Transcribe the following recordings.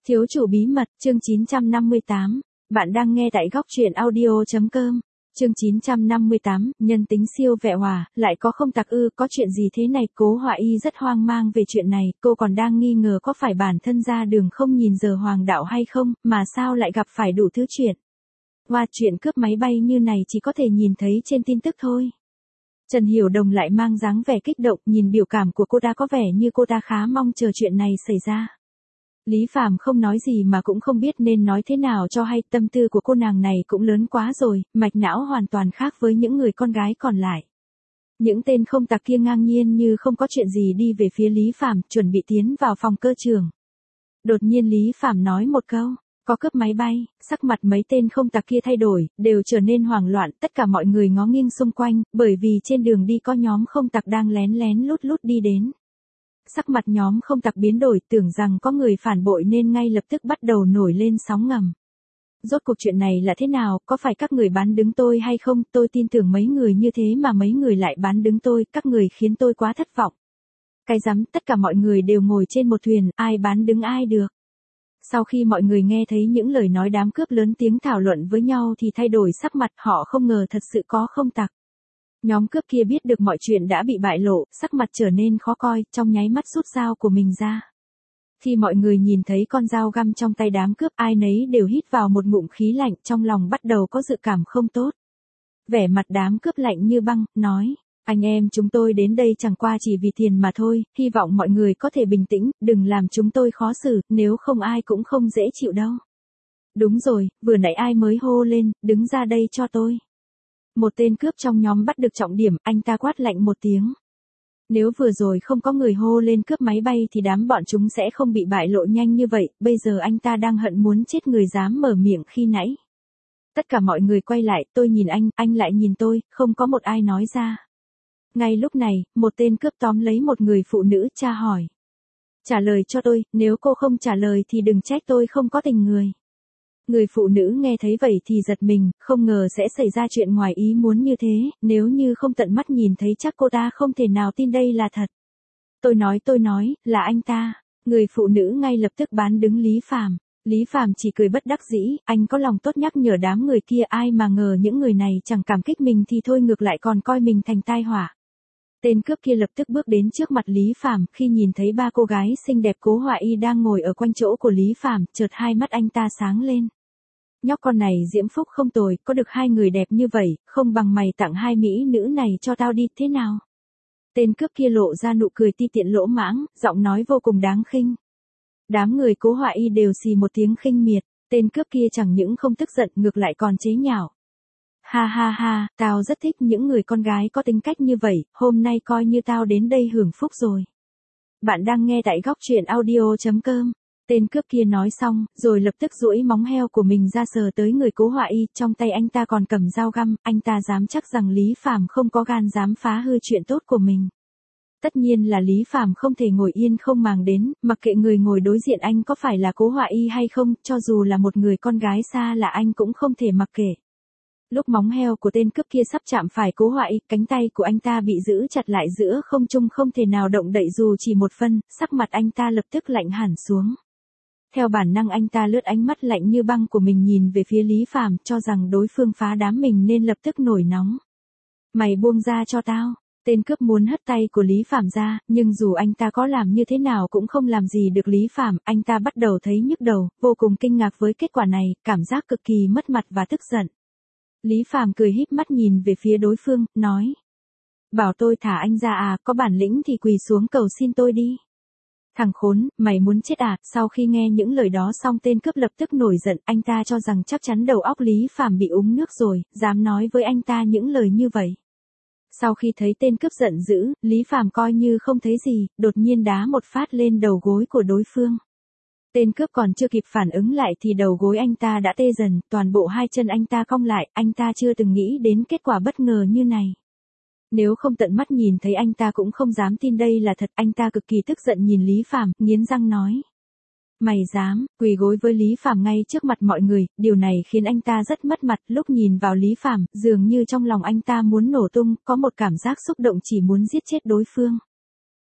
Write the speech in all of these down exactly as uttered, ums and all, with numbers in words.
Thiếu chủ bí mật, chương chín trăm năm mươi tám. Bạn đang nghe tại góc truyện audio chấm com. Chương chín trăm năm mươi tám, nhân tính siêu vẹo hòa, lại có không tặc ư, có chuyện gì thế này? Cố Họa Y rất hoang mang về chuyện này, cô còn đang nghi ngờ có phải bản thân ra đường không nhìn giờ hoàng đạo hay không, mà sao lại gặp phải đủ thứ chuyện. Hoa, chuyện cướp máy bay như này chỉ có thể nhìn thấy trên tin tức thôi. Trần Hiểu Đồng lại mang dáng vẻ kích động, nhìn biểu cảm của cô ta có vẻ như cô ta khá mong chờ chuyện này xảy ra. Lý Phàm không nói gì mà cũng không biết nên nói thế nào cho hay, tâm tư của cô nàng này cũng lớn quá rồi, mạch não hoàn toàn khác với những người con gái còn lại. Những tên không tặc kia ngang nhiên như không có chuyện gì đi về phía Lý Phàm, chuẩn bị tiến vào phòng cơ trường. Đột nhiên Lý Phàm nói một câu, có cướp máy bay, sắc mặt mấy tên không tặc kia thay đổi, đều trở nên hoảng loạn, tất cả mọi người ngó nghiêng xung quanh, bởi vì trên đường đi có nhóm không tặc đang lén lén lút lút đi đến. Sắc mặt nhóm không tặc biến đổi, tưởng rằng có người phản bội nên ngay lập tức bắt đầu nổi lên sóng ngầm. Rốt cuộc chuyện này là thế nào, có phải các người bán đứng tôi hay không? Tôi tin tưởng mấy người như thế mà mấy người lại bán đứng tôi, các người khiến tôi quá thất vọng. Cái rắm, tất cả mọi người đều ngồi trên một thuyền, ai bán đứng ai được. Sau khi mọi người nghe thấy những lời nói đám cướp lớn tiếng thảo luận với nhau thì thay đổi sắc mặt, họ không ngờ thật sự có không tặc. Nhóm cướp kia biết được mọi chuyện đã bị bại lộ, sắc mặt trở nên khó coi, trong nháy mắt rút dao của mình ra. Khi mọi người nhìn thấy con dao găm trong tay đám cướp, ai nấy đều hít vào một ngụm khí lạnh, trong lòng bắt đầu có dự cảm không tốt. Vẻ mặt đám cướp lạnh như băng, nói, anh em chúng tôi đến đây chẳng qua chỉ vì tiền mà thôi, hy vọng mọi người có thể bình tĩnh, đừng làm chúng tôi khó xử, nếu không ai cũng không dễ chịu đâu. Đúng rồi, vừa nãy ai mới hô lên, đứng ra đây cho tôi. Một tên cướp trong nhóm bắt được trọng điểm, anh ta quát lạnh một tiếng. Nếu vừa rồi không có người hô lên cướp máy bay thì đám bọn chúng sẽ không bị bại lộ nhanh như vậy, bây giờ anh ta đang hận muốn chết người dám mở miệng khi nãy. Tất cả mọi người quay lại, tôi nhìn anh, anh lại nhìn tôi, không có một ai nói ra. Ngay lúc này, một tên cướp tóm lấy một người phụ nữ, tra hỏi. Trả lời cho tôi, nếu cô không trả lời thì đừng trách tôi không có tình người. Người phụ nữ nghe thấy vậy thì giật mình, không ngờ sẽ xảy ra chuyện ngoài ý muốn như thế, nếu như không tận mắt nhìn thấy chắc cô ta không thể nào tin đây là thật. Tôi nói tôi nói, là anh ta. Người phụ nữ ngay lập tức bán đứng Lý Phàm. Lý Phàm chỉ cười bất đắc dĩ, anh có lòng tốt nhắc nhở đám người kia, ai mà ngờ những người này chẳng cảm kích mình thì thôi ngược lại còn coi mình thành tai họa. Tên cướp kia lập tức bước đến trước mặt Lý Phàm, khi nhìn thấy ba cô gái xinh đẹp Cố Họa Y đang ngồi ở quanh chỗ của Lý Phàm, chợt hai mắt anh ta sáng lên. Nhóc con này diễm phúc không tồi, có được hai người đẹp như vậy, không bằng mày tặng hai mỹ nữ này cho tao đi, thế nào? Tên cướp kia lộ ra nụ cười ti tiện lỗ mãng, giọng nói vô cùng đáng khinh. Đám người Cố Họa Y đều xì một tiếng khinh miệt, tên cướp kia chẳng những không tức giận ngược lại còn chế nhạo. Ha ha ha, tao rất thích những người con gái có tính cách như vậy, hôm nay coi như tao đến đây hưởng phúc rồi. Bạn đang nghe tại góc truyện audio chấm com. Tên cướp kia nói xong, rồi lập tức duỗi móng heo của mình ra sờ tới người Cố Họa Y, trong tay anh ta còn cầm dao găm, anh ta dám chắc rằng Lý Phàm không có gan dám phá hư chuyện tốt của mình. Tất nhiên là Lý Phàm không thể ngồi yên không màng đến, mặc kệ người ngồi đối diện anh có phải là Cố Họa Y hay không, cho dù là một người con gái xa là anh cũng không thể mặc kệ. Lúc móng heo của tên cướp kia sắp chạm phải Cố Họa Y, cánh tay của anh ta bị giữ chặt lại giữa không trung không thể nào động đậy dù chỉ một phân, sắc mặt anh ta lập tức lạnh hẳn xuống. Theo bản năng anh ta lướt ánh mắt lạnh như băng của mình nhìn về phía Lý Phàm, cho rằng đối phương phá đám mình nên lập tức nổi nóng. Mày buông ra cho tao. Tên cướp muốn hất tay của Lý Phàm ra, nhưng dù anh ta có làm như thế nào cũng không làm gì được Lý Phàm, anh ta bắt đầu thấy nhức đầu, vô cùng kinh ngạc với kết quả này, cảm giác cực kỳ mất mặt và tức giận. Lý Phàm cười híp mắt nhìn về phía đối phương, nói. Bảo tôi thả anh ra à, có bản lĩnh thì quỳ xuống cầu xin tôi đi. Thằng khốn, mày muốn chết à? Sau khi nghe những lời đó xong tên cướp lập tức nổi giận, anh ta cho rằng chắc chắn đầu óc Lý Phàm bị uống nước rồi, dám nói với anh ta những lời như vậy. Sau khi thấy tên cướp giận dữ, Lý Phàm coi như không thấy gì, đột nhiên đá một phát lên đầu gối của đối phương. Tên cướp còn chưa kịp phản ứng lại thì đầu gối anh ta đã tê dần, toàn bộ hai chân anh ta cong lại, anh ta chưa từng nghĩ đến kết quả bất ngờ như này. Nếu không tận mắt nhìn thấy anh ta cũng không dám tin đây là thật, anh ta cực kỳ tức giận nhìn Lý Phàm, nghiến răng nói. Mày dám, quỳ gối với Lý Phàm ngay trước mặt mọi người, điều này khiến anh ta rất mất mặt, lúc nhìn vào Lý Phàm, dường như trong lòng anh ta muốn nổ tung, có một cảm giác xúc động chỉ muốn giết chết đối phương.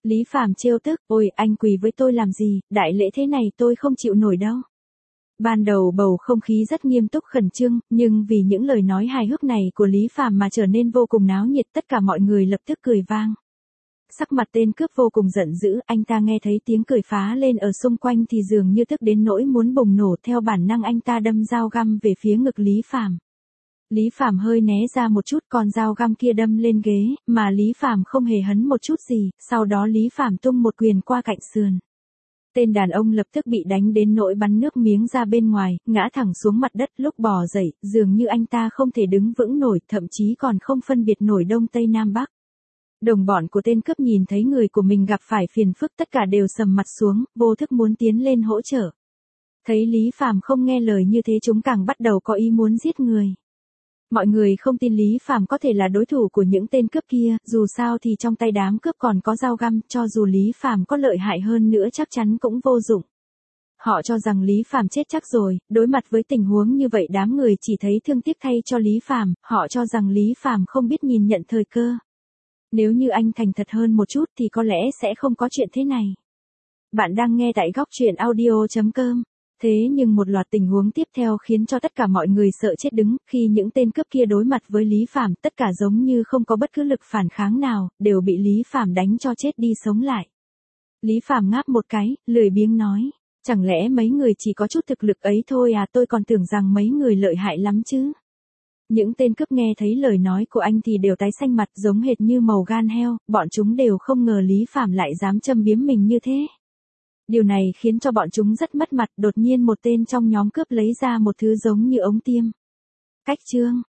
Lý Phàm trêu tức, ôi anh quỳ với tôi làm gì, đại lễ thế này tôi không chịu nổi đâu. Ban đầu bầu không khí rất nghiêm túc khẩn trương, nhưng vì những lời nói hài hước này của Lý Phàm mà trở nên vô cùng náo nhiệt, tất cả mọi người lập tức cười vang. Sắc mặt tên cướp vô cùng giận dữ, anh ta nghe thấy tiếng cười phá lên ở xung quanh thì dường như tức đến nỗi muốn bùng nổ, theo bản năng anh ta đâm dao găm về phía ngực Lý Phàm. Lý Phàm hơi né ra một chút, con dao găm kia đâm lên ghế, mà Lý Phàm không hề hấn một chút gì, sau đó Lý Phàm tung một quyền qua cạnh sườn. Tên đàn ông lập tức bị đánh đến nỗi bắn nước miếng ra bên ngoài, ngã thẳng xuống mặt đất, lúc bò dậy, dường như anh ta không thể đứng vững nổi, thậm chí còn không phân biệt nổi đông tây nam bắc. Đồng bọn của tên cướp nhìn thấy người của mình gặp phải phiền phức, tất cả đều sầm mặt xuống, vô thức muốn tiến lên hỗ trợ. Thấy Lý Phàm không nghe lời như thế, chúng càng bắt đầu có ý muốn giết người. Mọi người không tin Lý Phàm có thể là đối thủ của những tên cướp kia, dù sao thì trong tay đám cướp còn có dao găm, cho dù Lý Phàm có lợi hại hơn nữa chắc chắn cũng vô dụng. Họ cho rằng Lý Phàm chết chắc rồi, đối mặt với tình huống như vậy đám người chỉ thấy thương tiếc thay cho Lý Phàm, họ cho rằng Lý Phàm không biết nhìn nhận thời cơ. Nếu như anh thành thật hơn một chút thì có lẽ sẽ không có chuyện thế này. Bạn đang nghe tại góc truyện audio chấm com. Thế nhưng một loạt tình huống tiếp theo khiến cho tất cả mọi người sợ chết đứng, khi những tên cướp kia đối mặt với Lý Phàm, tất cả giống như không có bất cứ lực phản kháng nào, đều bị Lý Phàm đánh cho chết đi sống lại. Lý Phàm ngáp một cái, lười biếng nói, chẳng lẽ mấy người chỉ có chút thực lực ấy thôi à, tôi còn tưởng rằng mấy người lợi hại lắm chứ. Những tên cướp nghe thấy lời nói của anh thì đều tái xanh mặt, giống hệt như màu gan heo, bọn chúng đều không ngờ Lý Phàm lại dám châm biếm mình như thế. Điều này khiến cho bọn chúng rất mất mặt, đột nhiên một tên trong nhóm cướp lấy ra một thứ giống như ống tiêm. Cách chương